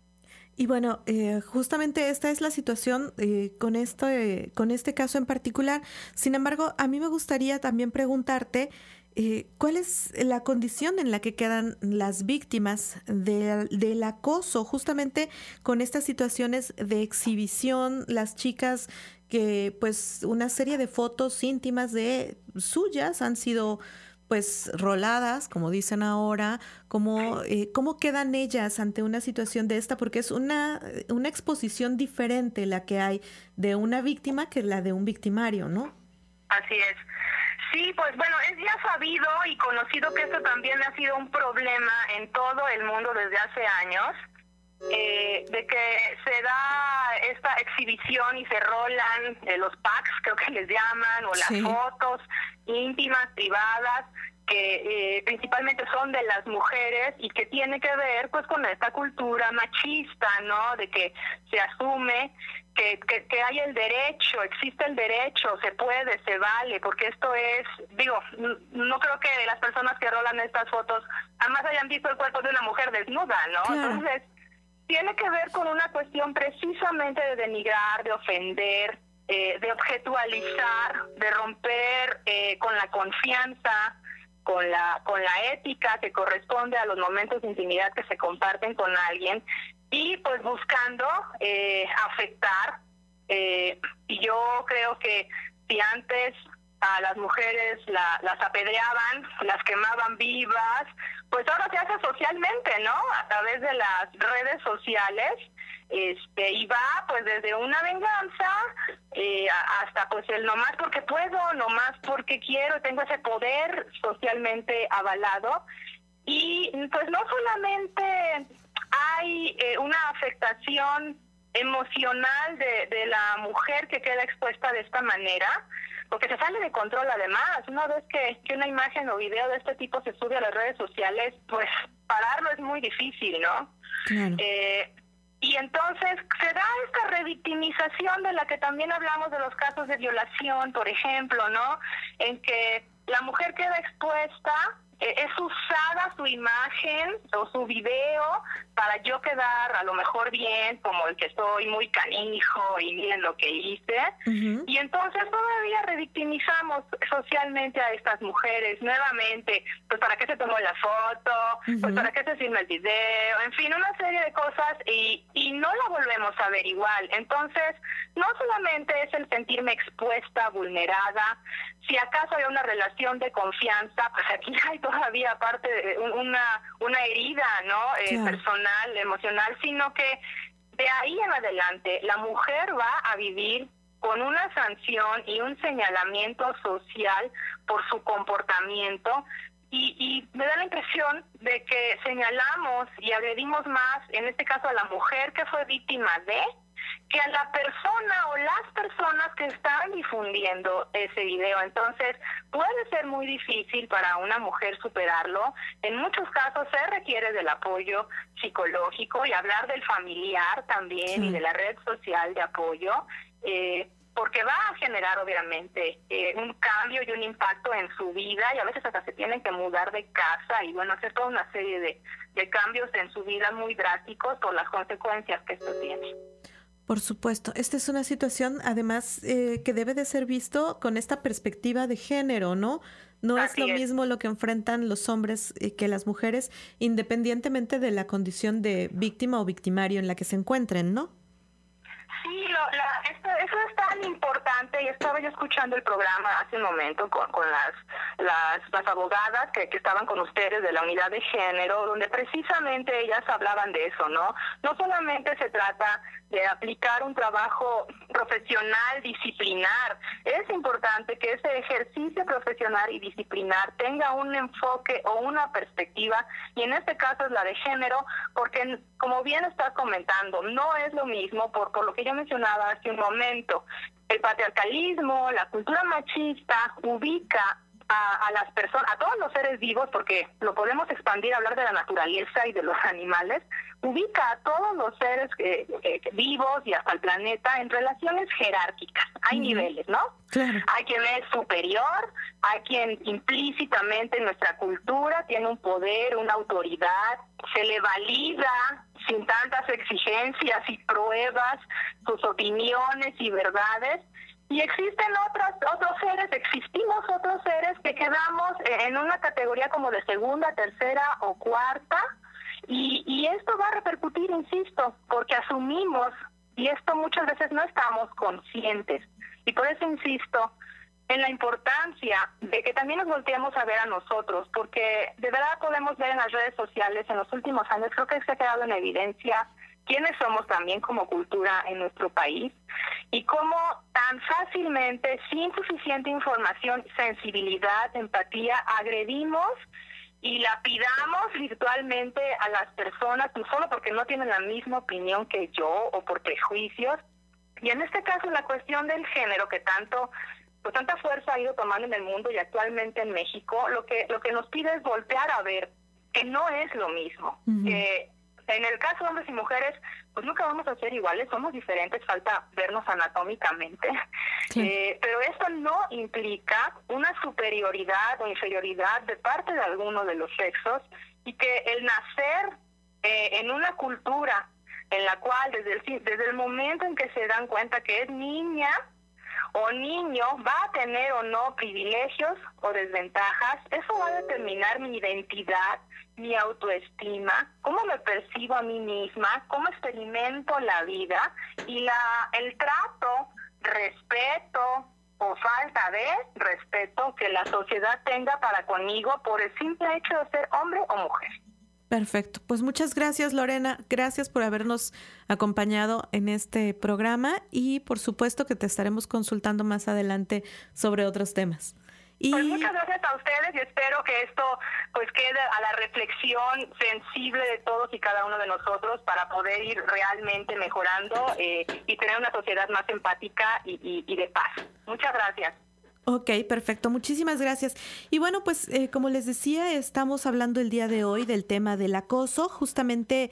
Y bueno, eh, justamente esta es la situación eh, con, esto, eh, con este caso en particular. Sin embargo, a mí me gustaría también preguntarte Eh, ¿cuál es la condición en la que quedan las víctimas de, del acoso, justamente con estas situaciones de exhibición, las chicas que pues una serie de fotos íntimas de suyas han sido pues roladas, como dicen ahora? ¿Cómo, eh, cómo quedan ellas ante una situación de esta? Porque es una, una exposición diferente la que hay de una víctima que la de un victimario, ¿no? Así es. Sí, pues bueno, es ya sabido y conocido que esto también ha sido un problema en todo el mundo desde hace años, eh, de que se da esta exhibición y se rolan eh, los packs, creo que les llaman, o las sí. fotos íntimas, privadas, que eh, principalmente son de las mujeres, y que tiene que ver pues con esta cultura machista, ¿no? De que se asume que, que, que hay el derecho, existe el derecho, se puede, se vale, porque esto es, digo, no creo que las personas que rolan estas fotos jamás hayan visto el cuerpo de una mujer desnuda, ¿no? Claro. Entonces, tiene que ver con una cuestión precisamente de denigrar, de ofender, eh, de objetualizar, de romper eh, con la confianza, con la con la ética que corresponde a los momentos de intimidad que se comparten con alguien, y pues buscando eh, afectar. Eh, y yo creo que si antes a las mujeres la, las apedreaban, las quemaban vivas, pues ahora se hace socialmente, ¿no? A través de las redes sociales, este y va pues desde una venganza eh, hasta pues el nomás porque puedo, nomás porque quiero, tengo ese poder socialmente avalado. Y pues no solamente hay eh, una afectación emocional de, de la mujer que queda expuesta de esta manera, porque se sale de control además. Una vez que, que una imagen o video de este tipo se sube a las redes sociales, pues pararlo es muy difícil, ¿no? Claro. Eh, y entonces se da esta revictimización de la que también hablamos de los casos de violación, por ejemplo, ¿no? En que la mujer queda expuesta eh, es usada su imagen o su video para yo quedar a lo mejor bien, como el que soy muy canijo y miren lo que hice. Uh-huh. Y entonces todavía revictimizamos socialmente a estas mujeres nuevamente, pues para qué se tomó la foto, uh-huh. pues para qué se filma el video, en fin, una serie de cosas y, y no la volvemos a ver igual. Entonces, no solamente es el sentirme expuesta, vulnerada, si acaso hay una relación de confianza, pues aquí hay todavía aparte de una, una herida, ¿no? Eh, claro. Personal, emocional, sino que de ahí en adelante la mujer va a vivir con una sanción y un señalamiento social por su comportamiento. Y, y me da la impresión de que señalamos y agredimos más, en este caso a la mujer que fue víctima de, que a la persona o las personas que están difundiendo ese video. Entonces, puede ser muy difícil para una mujer superarlo. En muchos casos se requiere del apoyo psicológico y hablar del familiar también, sí. y de la red social de apoyo, eh, porque va a generar obviamente eh, un cambio y un impacto en su vida, y a veces hasta se tienen que mudar de casa y bueno, hacer toda una serie de, de cambios en su vida muy drásticos por las consecuencias que esto tiene. Por supuesto, esta es una situación además eh, que debe de ser visto con esta perspectiva de género, ¿no? No Así es lo es. mismo lo que enfrentan los hombres eh, que las mujeres, independientemente de la condición de víctima o victimario en la que se encuentren, ¿no? Sí, lo, la, esto, eso es tan importante, y estaba yo escuchando el programa hace un momento con, con las, las las abogadas que, que estaban con ustedes de la unidad de género, donde precisamente ellas hablaban de eso, ¿no? No solamente se trata de aplicar un trabajo profesional, disciplinar, es importante que ese ejercicio profesional y disciplinar tenga un enfoque o una perspectiva, y en este caso es la de género, porque como bien estás comentando, no es lo mismo, por, por lo que yo mencionaba hace un momento, el patriarcalismo, la cultura machista ubica a, a las personas, a todos los seres vivos, porque lo podemos expandir, hablar de la naturaleza y de los animales, ubica a todos los seres eh, eh, vivos y hasta el planeta en relaciones jerárquicas. Hay uh-huh. niveles, ¿no? Claro. Hay quien es superior, hay quien implícitamente en nuestra cultura tiene un poder, una autoridad, se le valida sin tantas exigencias y pruebas sus opiniones y verdades. Y existen otros, otros seres, existimos otros seres que quedamos en una categoría como de segunda, tercera o cuarta, y, y esto va a repercutir, insisto, porque asumimos, y esto muchas veces no estamos conscientes, y por eso insisto en la importancia de que también nos volteemos a ver a nosotros, porque de verdad podemos ver en las redes sociales en los últimos años, creo que se ha quedado en evidencia quiénes somos también como cultura en nuestro país y cómo tan fácilmente, sin suficiente información, sensibilidad, empatía, agredimos y lapidamos virtualmente a las personas, no solo porque no tienen la misma opinión que yo o por prejuicios. Y en este caso la cuestión del género que tanto, pues tanta fuerza ha ido tomando en el mundo y actualmente en México, lo que lo que nos pide es voltear a ver que no es lo mismo, uh-huh. que en el caso de hombres y mujeres, pues nunca vamos a ser iguales, somos diferentes, falta vernos anatómicamente, sí. eh, pero eso no implica una superioridad o inferioridad de parte de alguno de los sexos, y que el nacer eh, en una cultura en la cual desde el, desde el momento en que se dan cuenta que es niña o niño, va a tener o no privilegios o desventajas, eso va a determinar mi identidad, mi autoestima, cómo me percibo a mí misma, cómo experimento la vida, y la el trato, respeto o falta de respeto que la sociedad tenga para conmigo por el simple hecho de ser hombre o mujer. Perfecto. Pues muchas gracias, Lorena. Gracias por habernos acompañado en este programa, y por supuesto que te estaremos consultando más adelante sobre otros temas. Y... Pues muchas gracias a ustedes, y espero que esto pues quede a la reflexión sensible de todos y cada uno de nosotros para poder ir realmente mejorando eh, y tener una sociedad más empática y, y, y de paz. Muchas gracias. Ok, perfecto. Muchísimas gracias. Y bueno, pues eh, como les decía, estamos hablando el día de hoy del tema del acoso, justamente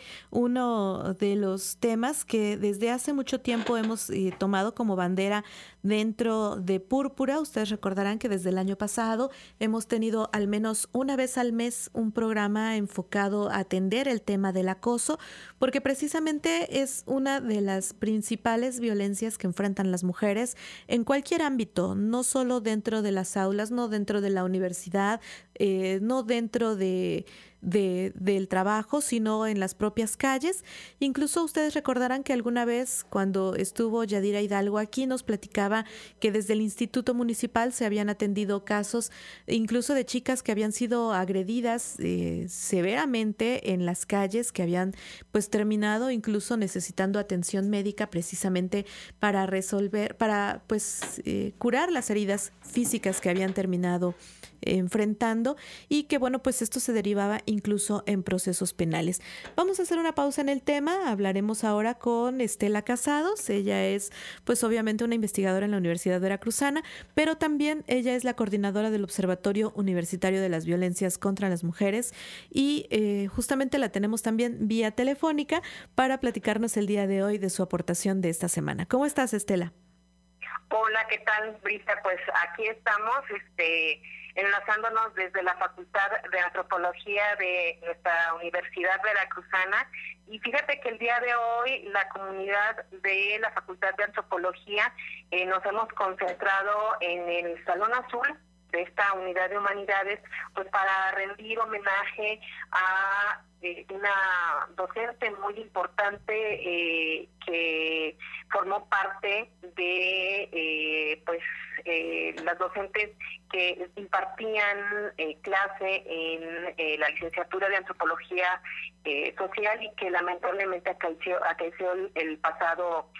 uno de los temas que desde hace mucho tiempo hemos eh, tomado como bandera dentro de Púrpura. Ustedes recordarán que desde el año pasado hemos tenido al menos una vez al mes un programa enfocado a atender el tema del acoso, porque precisamente es una de las principales violencias que enfrentan las mujeres en cualquier ámbito, no solo dentro de las aulas, no dentro de la universidad, eh, no dentro de, de, del trabajo, sino en las propias calles. Incluso ustedes recordarán que alguna vez cuando estuvo Yadira Hidalgo aquí nos platicaba que desde el Instituto Municipal se habían atendido casos incluso de chicas que habían sido agredidas eh, severamente en las calles, que habían pues terminado incluso necesitando atención médica precisamente para resolver, para pues eh, curar las heridas físicas que habían terminado eh, enfrentando, y que bueno, pues esto se derivaba incluso en procesos penales. Vamos a hacer una pausa en el tema. Hablaremos ahora con Estela Casados. Ella es pues obviamente una investigadora en la Universidad Veracruzana, pero también ella es la coordinadora del Observatorio Universitario de las Violencias contra las Mujeres, y eh, justamente la tenemos también vía telefónica para platicarnos el día de hoy de su aportación de esta semana. ¿Cómo estás, Estela? Hola, ¿qué tal, Brisa? Pues aquí estamos, este, enlazándonos desde la Facultad de Antropología de nuestra Universidad Veracruzana. Y fíjate que el día de hoy la comunidad de la Facultad de Antropología eh, nos hemos concentrado en el Salón Azul de esta unidad de humanidades, pues para rendir homenaje a eh, una docente muy importante eh, que formó parte de eh, pues eh, las docentes que impartían eh, clase en eh, la licenciatura de Antropología eh, Social, y que lamentablemente acaeció, acaeció el, el pasado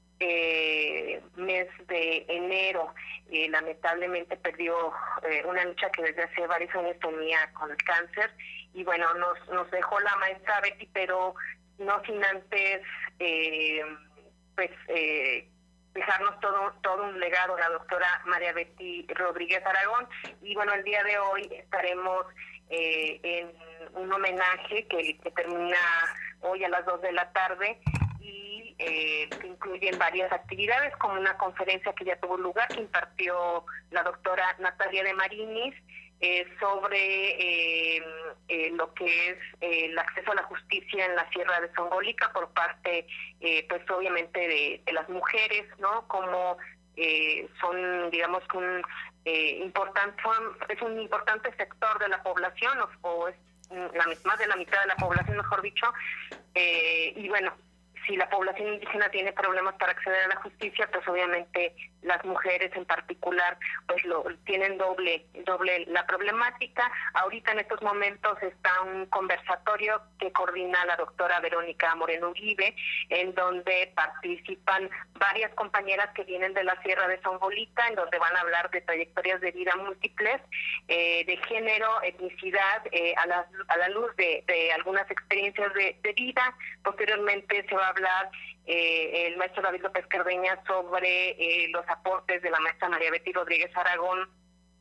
Eh, mes de enero. Eh, lamentablemente perdió eh, una lucha que desde hace varios años tenía con el cáncer, y bueno, nos, nos dejó la maestra Betty, pero no sin antes eh, pues eh, dejarnos todo, todo un legado, la doctora María Betty Rodríguez Aragón. Y bueno, el día de hoy estaremos eh, en un homenaje que, que termina hoy a las dos de la tarde, y eh, que incluyen varias actividades, como una conferencia que ya tuvo lugar, que impartió la doctora Natalia de Marinis, eh, sobre eh, eh, lo que es eh, el acceso a la justicia en la Sierra de Zongolica por parte, eh, pues obviamente, de, de las mujeres, ¿no? Como eh, son, digamos, un eh, importante, es un importante sector de la población, o, o es la, más de la mitad de la población, mejor dicho, eh, y bueno, si la población indígena tiene problemas para acceder a la justicia, pues obviamente las mujeres en particular pues lo tienen doble doble la problemática. Ahorita en estos momentos está un conversatorio que coordina la doctora Verónica Moreno Uribe, en donde participan varias compañeras que vienen de la Sierra de Zongolica, en donde van a hablar de trayectorias de vida múltiples, eh, de género, etnicidad, eh, a, la, a la luz de, de algunas experiencias de, de vida. Posteriormente se va a hablar eh, el maestro David López Cardeña sobre eh, los aportes de la maestra María Betty Rodríguez Aragón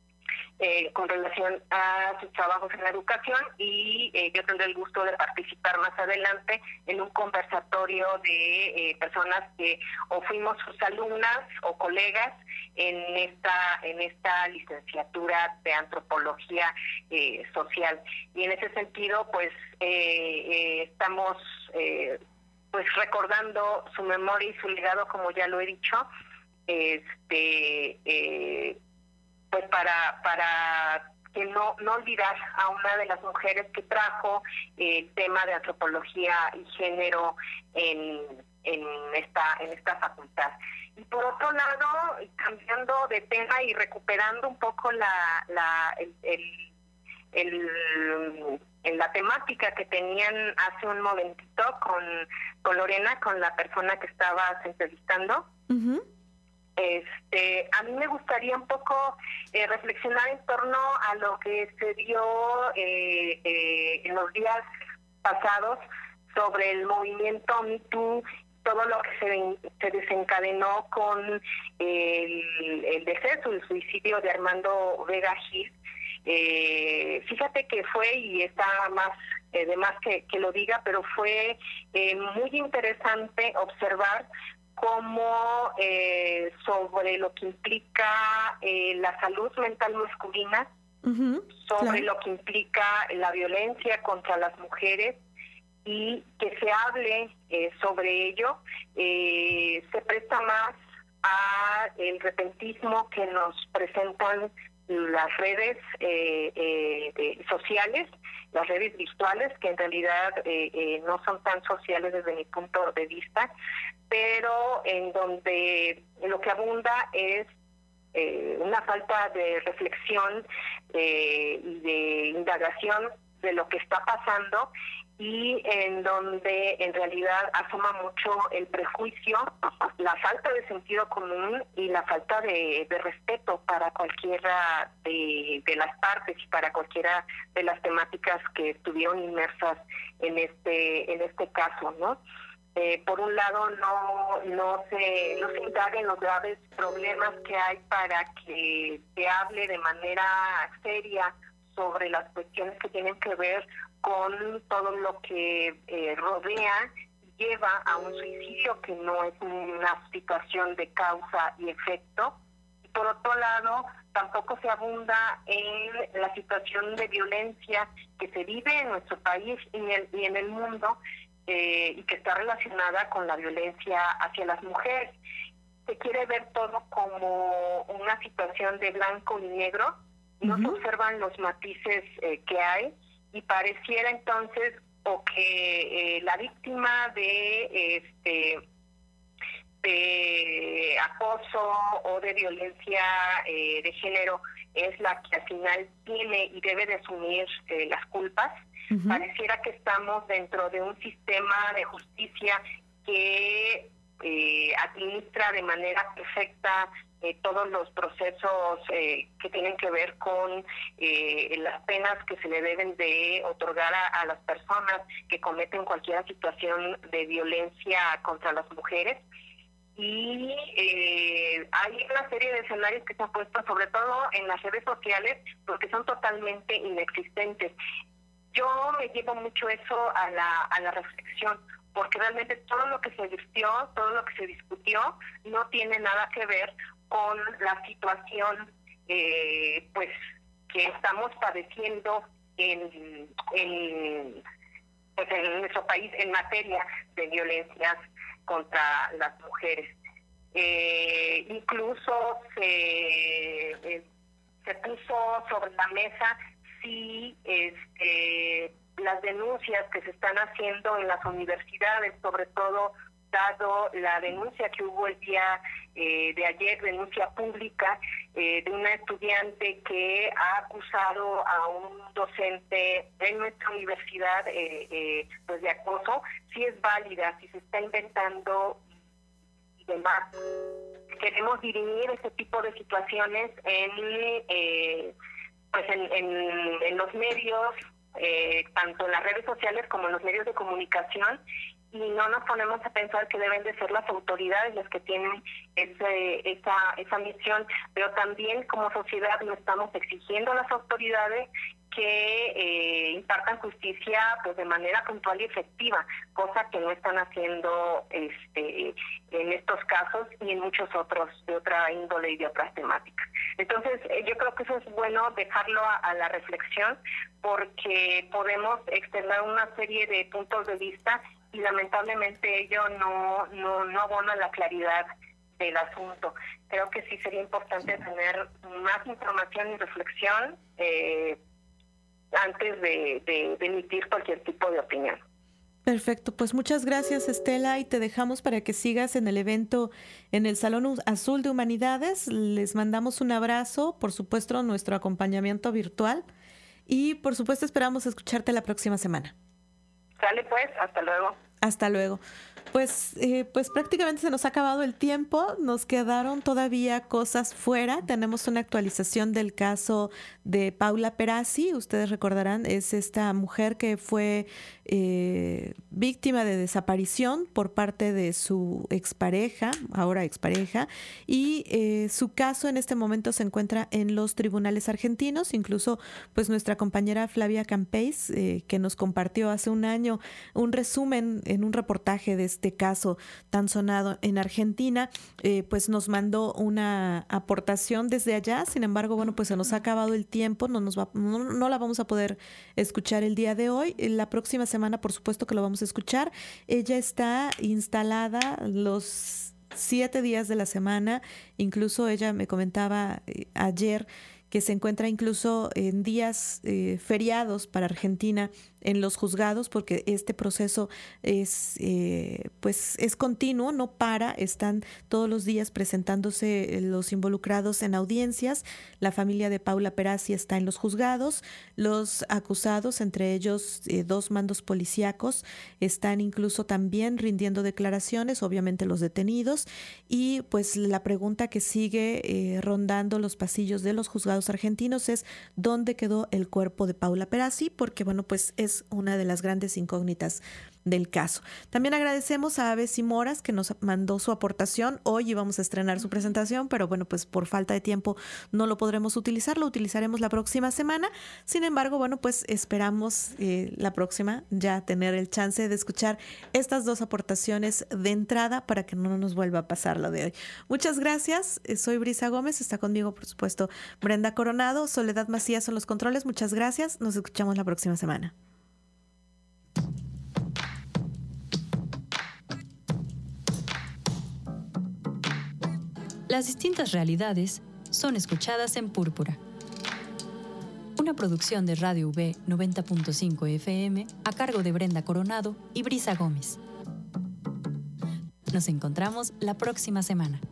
eh, con relación a sus trabajos en la educación, y eh, yo tendré el gusto de participar más adelante en un conversatorio de eh, personas que o fuimos sus alumnas o colegas en esta en esta licenciatura de Antropología eh, Social. Y en ese sentido, pues eh, eh, estamos eh, pues recordando su memoria y su legado, como ya lo he dicho, este eh, pues para para que no no olvidar a una de las mujeres que trajo eh, el tema de antropología y género en en esta en esta facultad. Y por otro lado, cambiando de tema y recuperando un poco la la el, el, el en la temática que tenían hace un momentito con, con Lorena, con la persona que estabas entrevistando, uh-huh. este, a mí me gustaría un poco eh, reflexionar en torno a lo que se dio eh, eh, en los días pasados sobre el movimiento Me Too todo lo que se, se desencadenó con el, el deceso, el suicidio de Armando Vega Gil. Eh, fíjate que fue, y está más eh, de más que, que lo diga, pero fue eh, muy interesante observar cómo eh, sobre lo que implica eh, la salud mental masculina, uh-huh, sobre claro. lo que implica la violencia contra las mujeres, y que se hable eh, sobre ello, eh, se presta más a el repentismo que nos presentan las redes eh, eh, de, sociales, las redes virtuales, que en realidad eh, eh, no son tan sociales desde mi punto de vista, pero en donde lo que abunda es eh, una falta de reflexión eh, y de indagación de lo que está pasando, y en donde en realidad asoma mucho el prejuicio, la falta de sentido común y la falta de, de respeto para cualquiera de, de las partes y para cualquiera de las temáticas que estuvieron inmersas en este en este caso, ¿no? Eh, por un lado, no no se no se indaga en los graves problemas que hay para que se hable de manera seria sobre las cuestiones que tienen que ver con todo lo que eh, rodea y lleva a un suicidio, que no es una situación de causa y efecto. Y por otro lado, tampoco se abunda en la situación de violencia que se vive en nuestro país y en el, y en el mundo, eh, y que está relacionada con la violencia hacia las mujeres. Se quiere ver todo como una situación de blanco y negro, no uh-huh. se observan los matices eh, que hay, y pareciera entonces o que eh, la víctima de este de acoso o de violencia eh, de género es la que al final tiene y debe de asumir eh, las culpas. Uh-huh. Pareciera que estamos dentro de un sistema de justicia que eh, administra de manera perfecta Eh, todos los procesos eh, que tienen que ver con eh, las penas que se le deben de otorgar a, a las personas que cometen cualquier situación de violencia contra las mujeres. Y eh, hay una serie de escenarios que se han puesto, sobre todo en las redes sociales, porque son totalmente inexistentes. Yo me llevo mucho eso a la, a la reflexión, porque realmente todo lo que se vistió, todo lo que se discutió, no tiene nada que ver con la situación eh, pues que estamos padeciendo en, en, pues en nuestro país en materia de violencias contra las mujeres. Eh, incluso se, eh, se puso sobre la mesa si este, las denuncias que se están haciendo en las universidades, sobre todo dado la denuncia que hubo el día eh, de ayer, denuncia pública eh, de una estudiante que ha acusado a un docente en nuestra universidad eh, eh, pues de acoso, si es válida, si se está inventando y demás. Queremos dirimir este tipo de situaciones en eh, pues en, en, en los medios, eh, tanto en las redes sociales como en los medios de comunicación, y no nos ponemos a pensar que deben de ser las autoridades las que tienen ese, esa, esa misión, pero también como sociedad no estamos exigiendo a las autoridades que eh, impartan justicia pues de manera puntual y efectiva, cosa que no están haciendo este en estos casos y en muchos otros de otra índole y de otras temáticas. Entonces eh, yo creo que eso es bueno dejarlo a, a la reflexión, porque podemos externar una serie de puntos de vista y lamentablemente ello no, no, no abona la claridad del asunto. Creo que sí sería importante tener más información y reflexión eh, antes de, de, de emitir cualquier tipo de opinión. Perfecto, pues muchas gracias, Estela, y te dejamos para que sigas en el evento en el Salón Azul de Humanidades. Les mandamos un abrazo, por supuesto nuestro acompañamiento virtual, y por supuesto esperamos escucharte la próxima semana. Sale pues, hasta luego. Hasta luego. Pues, eh, pues prácticamente se nos ha acabado el tiempo, nos quedaron todavía cosas fuera. Tenemos una actualización del caso de Paula Perazzi, ustedes recordarán, es esta mujer que fue eh, víctima de desaparición por parte de su expareja, ahora expareja, y eh, su caso en este momento se encuentra en los tribunales argentinos. Incluso pues nuestra compañera Flavia Campeis, eh, que nos compartió hace un año un resumen en un reportaje de este caso tan sonado en Argentina, eh, pues nos mandó una aportación desde allá. Sin embargo, bueno, pues se nos ha acabado el tiempo, no, nos va, no, no la vamos a poder escuchar el día de hoy. La próxima semana, por supuesto que lo vamos a escuchar. Ella está instalada los siete días de la semana. Incluso ella me comentaba eh, ayer que se encuentra incluso en días eh, feriados para Argentina en los juzgados, porque este proceso es eh, pues es continuo, no para, están todos los días presentándose los involucrados en audiencias. La familia de Paula Perazzi está en los juzgados, los acusados, entre ellos eh, dos mandos policíacos, están incluso también rindiendo declaraciones, obviamente los detenidos, y pues la pregunta que sigue eh, rondando los pasillos de los juzgados argentinos es ¿dónde quedó el cuerpo de Paula Perazzi? Porque bueno, pues es una de las grandes incógnitas del caso. También agradecemos a Aves y Moras, que nos mandó su aportación. Hoy íbamos a estrenar su presentación, pero bueno, pues por falta de tiempo no lo podremos utilizar, lo utilizaremos la próxima semana. Sin embargo, bueno, pues esperamos eh, la próxima ya tener el chance de escuchar estas dos aportaciones de entrada para que no nos vuelva a pasar lo de hoy. Muchas gracias. Soy Brisa Gómez, está conmigo, por supuesto, Brenda Coronado, Soledad Macías en los controles. Muchas gracias. Nos escuchamos la próxima semana. Las distintas realidades son escuchadas en Púrpura. Una producción de Radio V noventa punto cinco F M a cargo de Brenda Coronado y Brisa Gómez. Nos encontramos la próxima semana.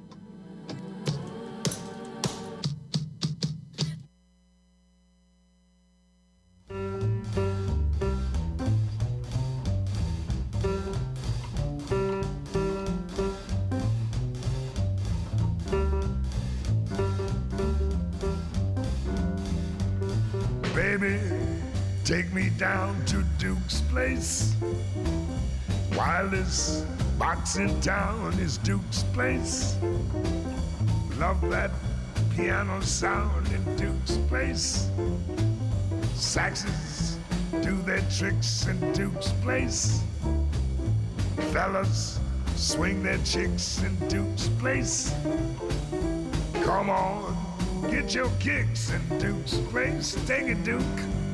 Baby, take me down to Duke's place. Wildest box in town is Duke's place. Love that piano sound in Duke's place. Saxes do their tricks in Duke's place. Fellas swing their chicks in Duke's place. Come on, get your kicks in Duke's place. Take it, Duke.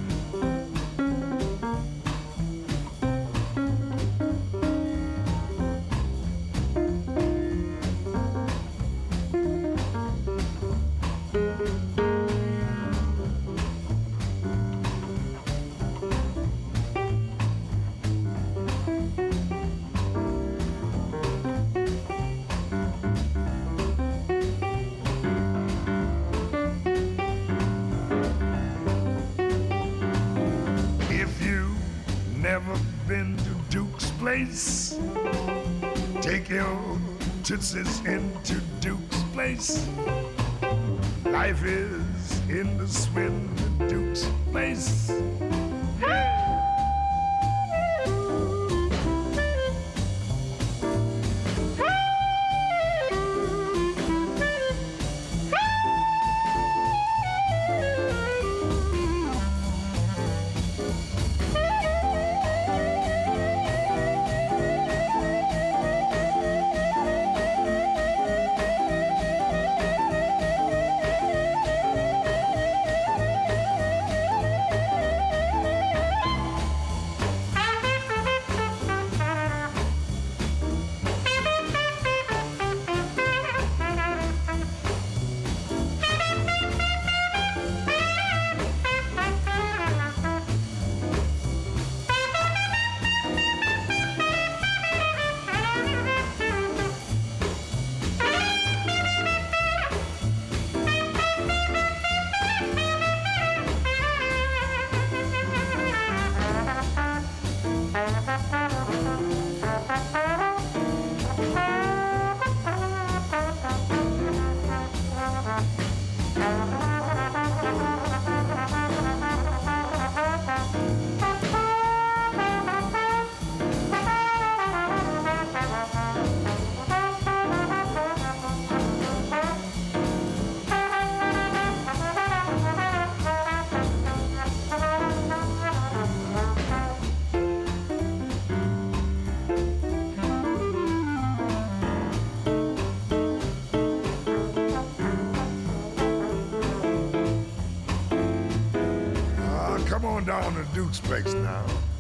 Never been to Duke's place? Take your tootsies into Duke's place. Life is in the swim in Duke's place. on to Duke's place now.